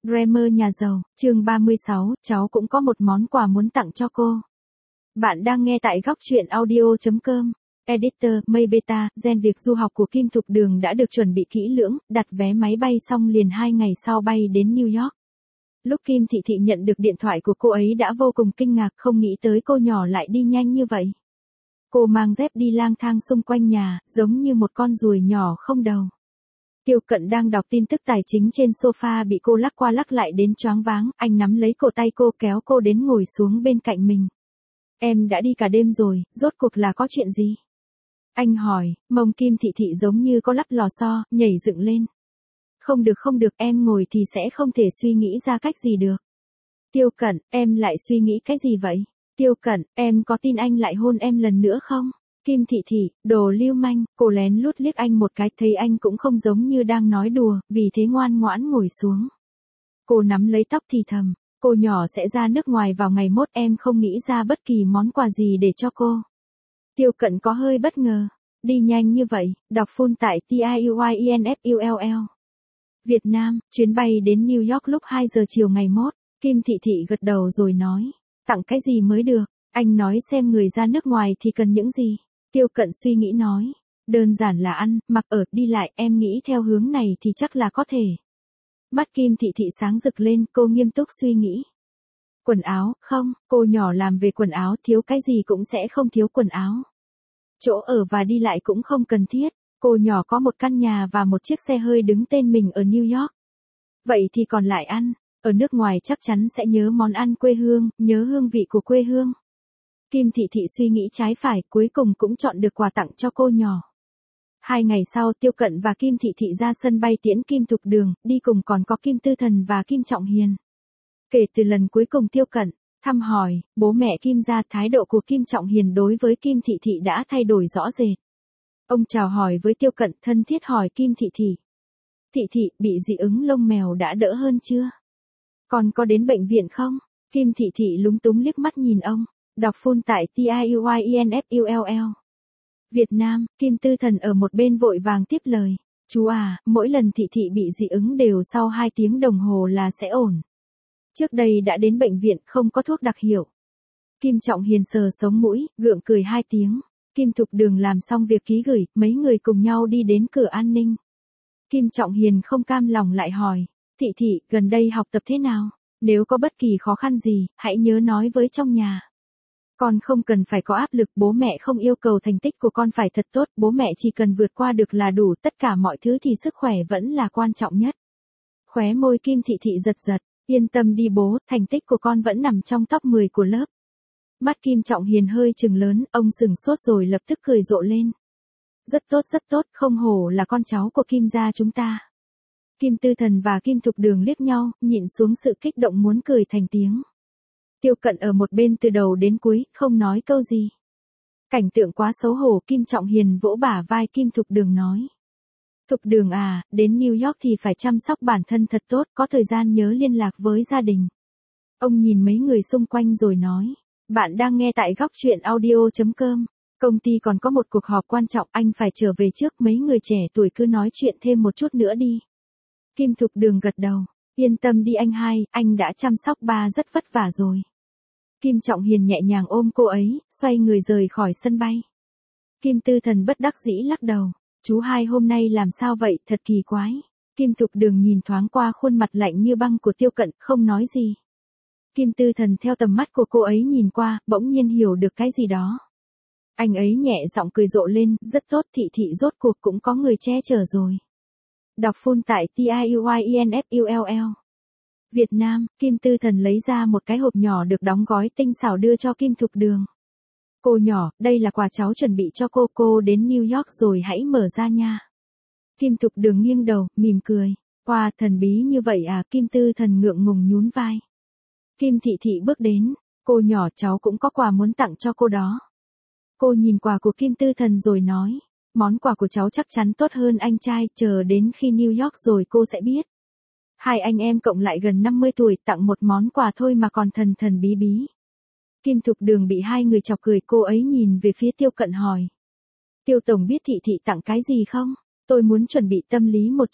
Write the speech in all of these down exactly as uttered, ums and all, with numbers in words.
Dreamer nhà giàu, chương ba mươi sáu, cháu cũng có một món quà muốn tặng cho cô. Bạn đang nghe tại góc truyện audio chấm com. Editor, Mây Beta, gen việc du học của Kim Thục Đường đã được chuẩn bị kỹ lưỡng, đặt vé máy bay xong liền hai ngày sau bay đến New York. Lúc Kim Thị Thị nhận được điện thoại của cô ấy đã vô cùng kinh ngạc, không nghĩ tới cô nhỏ lại đi nhanh như vậy. Cô mang dép đi lang thang xung quanh nhà, giống như một con ruồi nhỏ không đầu. Tiêu Cận đang đọc tin tức tài chính trên sofa bị cô lắc qua lắc lại đến choáng váng, anh nắm lấy cổ tay cô kéo cô đến ngồi xuống bên cạnh mình. Em đã đi cả đêm rồi, rốt cuộc là có chuyện gì? Anh hỏi, mông Kim Thị Thị giống như có lắp lò xo, nhảy dựng lên. Không được không được, em ngồi thì sẽ không thể suy nghĩ ra cách gì được. Tiêu Cận, em lại suy nghĩ cái gì vậy? Tiêu Cận, em có tin anh lại hôn em lần nữa không? Kim Thị Thị, đồ lưu manh, cô lén lút liếc anh một cái, thấy anh cũng không giống như đang nói đùa, vì thế ngoan ngoãn ngồi xuống. Cô nắm lấy tóc thì thầm, cô nhỏ sẽ ra nước ngoài vào ngày mốt, em không nghĩ ra bất kỳ món quà gì để cho cô. Tiêu Cận có hơi bất ngờ, đi nhanh như vậy, đọc full tại tiuyinfull. Việt Nam, chuyến bay đến New York lúc hai giờ chiều ngày mốt, Kim Thị Thị gật đầu rồi nói, tặng cái gì mới được, anh nói xem người ra nước ngoài thì cần những gì. Tiêu Cận suy nghĩ nói, đơn giản là ăn, mặc ở, đi lại, em nghĩ theo hướng này thì chắc là có thể. Mắt Kim Thị Thị sáng rực lên, cô nghiêm túc suy nghĩ. Quần áo, không, cô nhỏ làm về quần áo, thiếu cái gì cũng sẽ không thiếu quần áo. Chỗ ở và đi lại cũng không cần thiết, cô nhỏ có một căn nhà và một chiếc xe hơi đứng tên mình ở New York. Vậy thì còn lại ăn, ở nước ngoài chắc chắn sẽ nhớ món ăn quê hương, nhớ hương vị của quê hương. Kim Thị Thị suy nghĩ trái phải, cuối cùng cũng chọn được quà tặng cho cô nhỏ. Hai ngày sau, Tiêu Cận và Kim Thị Thị ra sân bay tiễn Kim Thục Đường, đi cùng còn có Kim Tư Thần và Kim Trọng Hiền. Kể từ lần cuối cùng Tiêu Cận thăm hỏi bố mẹ Kim gia, thái độ của Kim Trọng Hiền đối với Kim Thị Thị đã thay đổi rõ rệt. Ông chào hỏi với Tiêu Cận, thân thiết hỏi Kim Thị Thị. Thị Thị, bị dị ứng lông mèo đã đỡ hơn chưa? Còn có đến bệnh viện không? Kim Thị Thị lúng túng liếc mắt nhìn ông. Đọc full tại tiuyinfull. Việt Nam, Kim Tư Thần ở một bên vội vàng tiếp lời. Chú à, mỗi lần Thị Thị bị dị ứng đều sau hai tiếng đồng hồ là sẽ ổn. Trước đây đã đến bệnh viện, không có thuốc đặc hiệu. Kim Trọng Hiền sờ sống mũi, gượng cười hai tiếng. Kim Thục Đường làm xong việc ký gửi, mấy người cùng nhau đi đến cửa an ninh. Kim Trọng Hiền không cam lòng lại hỏi. Thị Thị, gần đây học tập thế nào? Nếu có bất kỳ khó khăn gì, hãy nhớ nói với trong nhà. Con không cần phải có áp lực, bố mẹ không yêu cầu thành tích của con phải thật tốt, bố mẹ chỉ cần vượt qua được là đủ, tất cả mọi thứ thì sức khỏe vẫn là quan trọng nhất. Khóe môi Kim Thị Thị giật giật, yên tâm đi bố, thành tích của con vẫn nằm trong top mười của lớp. Mắt Kim Trọng Hiền hơi trừng lớn, ông sừng sốt rồi lập tức cười rộ lên. Rất tốt rất tốt, không hổ là con cháu của Kim gia chúng ta. Kim Tư Thần và Kim Thục Đường liếc nhau, nhịn xuống sự kích động muốn cười thành tiếng. Tiêu Cận ở một bên từ đầu đến cuối, không nói câu gì. Cảnh tượng quá xấu hổ, Kim Trọng Hiền vỗ bả vai Kim Thục Đường nói. Thục Đường à, đến New York thì phải chăm sóc bản thân thật tốt, có thời gian nhớ liên lạc với gia đình. Ông nhìn mấy người xung quanh rồi nói. Bạn đang nghe tại góc truyện audio chấm com. Công ty còn có một cuộc họp quan trọng, anh phải trở về trước, mấy người trẻ tuổi cứ nói chuyện thêm một chút nữa đi. Kim Thục Đường gật đầu. Yên tâm đi anh hai, anh đã chăm sóc ba rất vất vả rồi. Kim Trọng Hiền nhẹ nhàng ôm cô ấy, xoay người rời khỏi sân bay. Kim Tư Thần bất đắc dĩ lắc đầu. Chú hai hôm nay làm sao vậy, thật kỳ quái. Kim Thục Đường nhìn thoáng qua khuôn mặt lạnh như băng của Tiêu Cận, không nói gì. Kim Tư Thần theo tầm mắt của cô ấy nhìn qua, bỗng nhiên hiểu được cái gì đó. Anh ấy nhẹ giọng cười rộ lên, rất tốt, Thị Thị rốt cuộc cũng có người che chở rồi. Đọc full tại tiuyinfull. Việt Nam, Kim Tư Thần lấy ra một cái hộp nhỏ được đóng gói tinh xảo đưa cho Kim Thục Đường. Cô nhỏ, đây là quà cháu chuẩn bị cho cô, cô đến New York rồi hãy mở ra nha. Kim Thục Đường nghiêng đầu, mỉm cười. Quà thần bí như vậy à, Kim Tư Thần ngượng ngùng nhún vai. Kim Thị Thị bước đến, cô nhỏ cháu cũng có quà muốn tặng cho cô đó. Cô nhìn quà của Kim Tư Thần rồi nói, món quà của cháu chắc chắn tốt hơn anh trai, chờ đến khi New York rồi cô sẽ biết. Hai anh em cộng lại gần năm mươi tuổi, tặng một món quà thôi mà còn thần thần bí bí. Kim Thục Đường bị hai người chọc cười, cô ấy nhìn về phía Tiêu Cận hỏi. Tiêu Tổng biết Thị Thị tặng cái gì không? Tôi muốn chuẩn bị tâm lý một chút.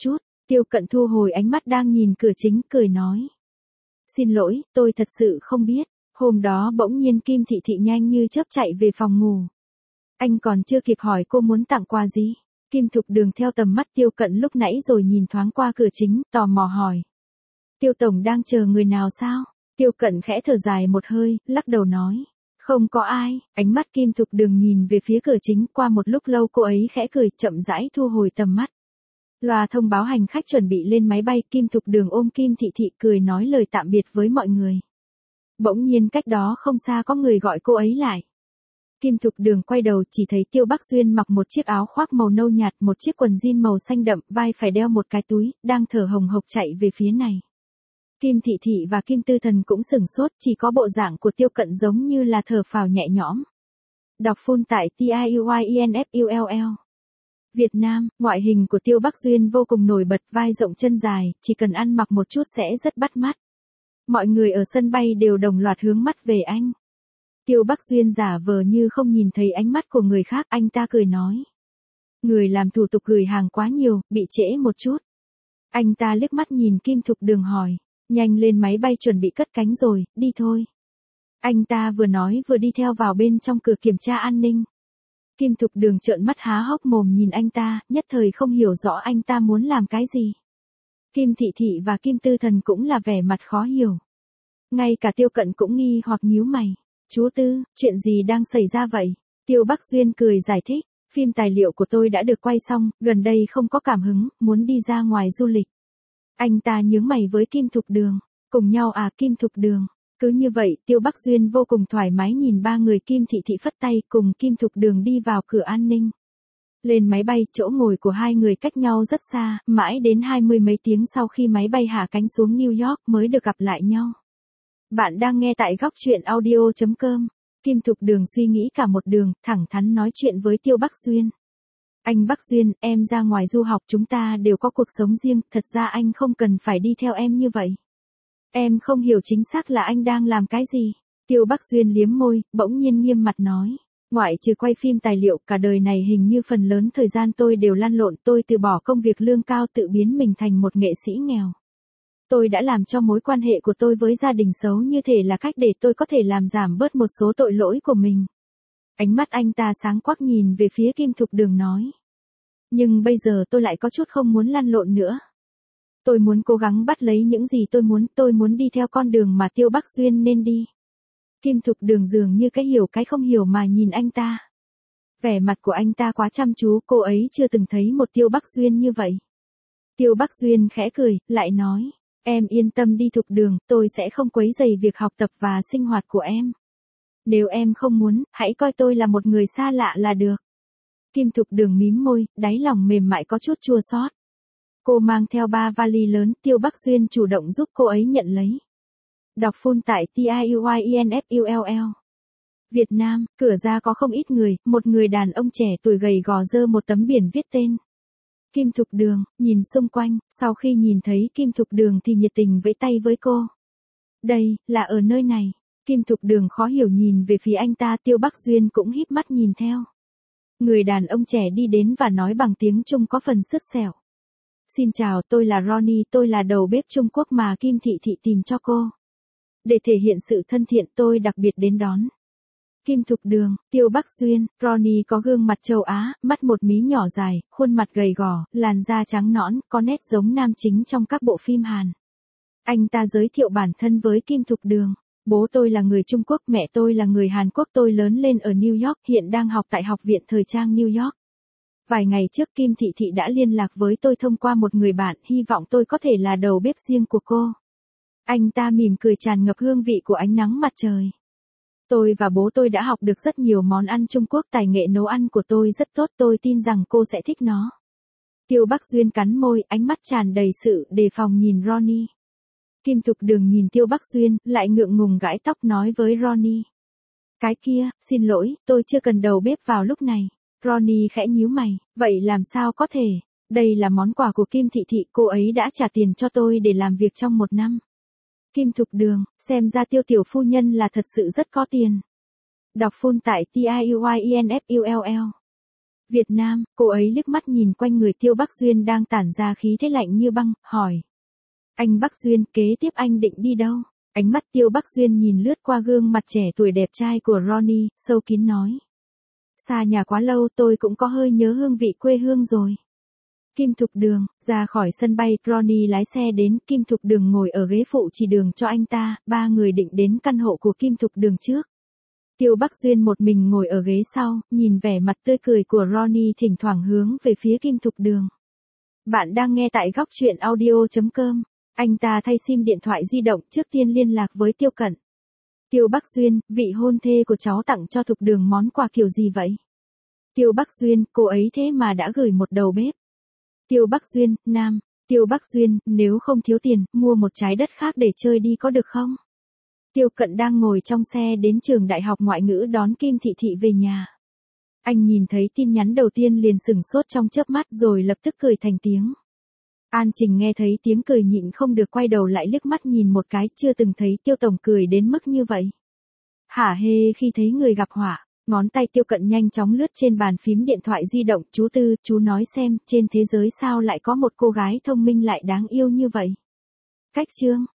Tiêu Cận thu hồi ánh mắt đang nhìn cửa chính, cười nói. Xin lỗi, tôi thật sự không biết. Hôm đó bỗng nhiên Kim Thị Thị nhanh như chớp chạy về phòng ngủ. Anh còn chưa kịp hỏi cô muốn tặng quà gì. Kim Thục Đường theo tầm mắt Tiêu Cận lúc nãy rồi nhìn thoáng qua cửa chính, tò mò hỏi. Tiêu Tổng đang chờ người nào sao? Tiêu Cận khẽ thở dài một hơi, lắc đầu nói. Không có ai. Ánh mắt Kim Thục Đường nhìn về phía cửa chính, qua một lúc lâu cô ấy khẽ cười, chậm rãi thu hồi tầm mắt. Loa thông báo hành khách chuẩn bị lên máy bay, Kim Thục Đường ôm Kim Thị Thị cười nói lời tạm biệt với mọi người. Bỗng nhiên cách đó không xa có người gọi cô ấy lại. Kim Thục Đường quay đầu chỉ thấy Tiêu Bắc Duyên mặc một chiếc áo khoác màu nâu nhạt, một chiếc quần jean màu xanh đậm, vai phải đeo một cái túi, đang thở hồng hộc chạy về phía này. Kim Thị Thị và Kim Tư Thần cũng sửng sốt, chỉ có bộ dạng của Tiêu Cận giống như là thở phào nhẹ nhõm. Đọc full tại T I U Y E N F U L L. Việt Nam, ngoại hình của Tiêu Bắc Duyên vô cùng nổi bật, vai rộng chân dài, chỉ cần ăn mặc một chút sẽ rất bắt mắt. Mọi người ở sân bay đều đồng loạt hướng mắt về anh. Tiêu Bắc Duyên giả vờ như không nhìn thấy ánh mắt của người khác, anh ta cười nói. Người làm thủ tục gửi hàng quá nhiều, bị trễ một chút. Anh ta liếc mắt nhìn Kim Thục Đường hỏi, nhanh lên máy bay chuẩn bị cất cánh rồi, đi thôi. Anh ta vừa nói vừa đi theo vào bên trong cửa kiểm tra an ninh. Kim Thục Đường trợn mắt há hốc mồm nhìn anh ta, nhất thời không hiểu rõ anh ta muốn làm cái gì. Kim Thị Thị và Kim Tư Thần cũng là vẻ mặt khó hiểu. Ngay cả Tiêu Cận cũng nghi hoặc nhíu mày. Chú Tư, chuyện gì đang xảy ra vậy? Tiêu Bắc Duyên cười giải thích, phim tài liệu của tôi đã được quay xong, gần đây không có cảm hứng, muốn đi ra ngoài du lịch. Anh ta nhướng mày với Kim Thục Đường, cùng nhau à Kim Thục Đường. Cứ như vậy, Tiêu Bắc Duyên vô cùng thoải mái nhìn ba người Kim Thị Thị phất tay cùng Kim Thục Đường đi vào cửa an ninh. Lên máy bay, chỗ ngồi của hai người cách nhau rất xa, mãi đến hai mươi mấy tiếng sau khi máy bay hạ cánh xuống New York mới được gặp lại nhau. Bạn đang nghe tại góc truyện audio chấm com. Kim Thục Đường suy nghĩ cả một đường, thẳng thắn nói chuyện với Tiêu Bắc Duyên. Anh Bắc Duyên, em ra ngoài du học, chúng ta đều có cuộc sống riêng, thật ra anh không cần phải đi theo em như vậy. Em không hiểu chính xác là anh đang làm cái gì. Tiêu Bắc Duyên liếm môi, bỗng nhiên nghiêm mặt nói. Ngoại trừ quay phim tài liệu, cả đời này hình như phần lớn thời gian tôi đều lăn lộn, tôi từ bỏ công việc lương cao tự biến mình thành một nghệ sĩ nghèo. Tôi đã làm cho mối quan hệ của tôi với gia đình xấu như thể là cách để tôi có thể làm giảm bớt một số tội lỗi của mình. Ánh mắt anh ta sáng quắc nhìn về phía Kim Thục Đường nói. Nhưng bây giờ tôi lại có chút không muốn lăn lộn nữa. Tôi muốn cố gắng bắt lấy những gì tôi muốn, tôi muốn đi theo con đường mà Tiêu Bắc Duyên nên đi. Kim Thục Đường dường như cái hiểu cái không hiểu mà nhìn anh ta. Vẻ mặt của anh ta quá chăm chú, cô ấy chưa từng thấy một Tiêu Bắc Duyên như vậy. Tiêu Bắc Duyên khẽ cười, lại nói. Em yên tâm đi Thục Đường, tôi sẽ không quấy rầy việc học tập và sinh hoạt của em. Nếu em không muốn, hãy coi tôi là một người xa lạ là được. Kim Thục Đường mím môi, đáy lòng mềm mại có chút chua xót. Cô mang theo ba vali lớn, Tiêu Bắc Duyên chủ động giúp cô ấy nhận lấy. Đọc full tại T I U Y E N F U L L. Việt Nam, cửa ra có không ít người, một người đàn ông trẻ tuổi gầy gò giơ một tấm biển viết tên. Kim Thục Đường, nhìn xung quanh, sau khi nhìn thấy Kim Thục Đường thì nhiệt tình vẫy tay với cô. Đây, là ở nơi này. Kim Thục Đường khó hiểu nhìn về phía anh ta, Tiêu Bắc Duyên cũng híp mắt nhìn theo. Người đàn ông trẻ đi đến và nói bằng tiếng Trung có phần sứt sẹo. Xin chào, tôi là Ronnie, tôi là đầu bếp Trung Quốc mà Kim Thị Thị tìm cho cô. Để thể hiện sự thân thiện tôi đặc biệt đến đón. Kim Thục Đường, Tiêu Bắc Duyên, Ronnie có gương mặt châu Á, mắt một mí nhỏ dài, khuôn mặt gầy gò, làn da trắng nõn, có nét giống nam chính trong các bộ phim Hàn. Anh ta giới thiệu bản thân với Kim Thục Đường. Bố tôi là người Trung Quốc, mẹ tôi là người Hàn Quốc, tôi lớn lên ở New York, hiện đang học tại Học viện Thời trang New York. Vài ngày trước Kim Thị Thị đã liên lạc với tôi thông qua một người bạn, hy vọng tôi có thể là đầu bếp riêng của cô. Anh ta mỉm cười tràn ngập hương vị của ánh nắng mặt trời. Tôi và bố tôi đã học được rất nhiều món ăn Trung Quốc, tài nghệ nấu ăn của tôi rất tốt, tôi tin rằng cô sẽ thích nó. Tiêu Bắc Duyên cắn môi, ánh mắt tràn đầy sự đề phòng nhìn Ronnie. Kim Thục Đường nhìn Tiêu Bắc Duyên, lại ngượng ngùng gãi tóc nói với Ronnie. Cái kia, xin lỗi, tôi chưa cần đầu bếp vào lúc này. Ronnie khẽ nhíu mày, vậy làm sao có thể? Đây là món quà của Kim Thị Thị, cô ấy đã trả tiền cho tôi để làm việc trong một năm. Kim Thục Đường, xem ra Tiêu tiểu phu nhân là thật sự rất có tiền. Đọc full tại T I U Y E N F U L L. Việt Nam, cô ấy liếc mắt nhìn quanh người Tiêu Bắc Duyên đang tản ra khí thế lạnh như băng, hỏi. Anh Bắc Duyên, kế tiếp anh định đi đâu? Ánh mắt Tiêu Bắc Duyên nhìn lướt qua gương mặt trẻ tuổi đẹp trai của Ronnie, sâu kín nói. Xa nhà quá lâu tôi cũng có hơi nhớ hương vị quê hương rồi. Kim Thục Đường, ra khỏi sân bay, Ronnie lái xe đến, Kim Thục Đường ngồi ở ghế phụ chỉ đường cho anh ta, ba người định đến căn hộ của Kim Thục Đường trước. Tiêu Bắc Duyên một mình ngồi ở ghế sau, nhìn vẻ mặt tươi cười của Ronnie thỉnh thoảng hướng về phía Kim Thục Đường. Bạn đang nghe tại góc truyện audio chấm com. Anh ta thay sim điện thoại di động, trước tiên liên lạc với Tiêu Cận. Tiêu Bắc Duyên, vị hôn thê của cháu tặng cho Thục Đường món quà kiểu gì vậy? Tiêu Bắc Duyên, cô ấy thế mà đã gửi một đầu bếp. Tiêu Bắc Duyên, nam. Tiêu Bắc Duyên, nếu không thiếu tiền, mua một trái đất khác để chơi đi có được không? Tiêu Cận đang ngồi trong xe đến trường đại học ngoại ngữ đón Kim Thị Thị về nhà. Anh nhìn thấy tin nhắn đầu tiên liền sửng sốt trong chớp mắt rồi lập tức cười thành tiếng. An Trình nghe thấy tiếng cười nhịn không được quay đầu lại liếc mắt nhìn một cái, chưa từng thấy Tiêu tổng cười đến mức như vậy. Hả hê khi thấy người gặp họa, ngón tay Tiêu Cận nhanh chóng lướt trên bàn phím điện thoại di động, chú Tư, chú nói xem, trên thế giới sao lại có một cô gái thông minh lại đáng yêu như vậy. Cách chương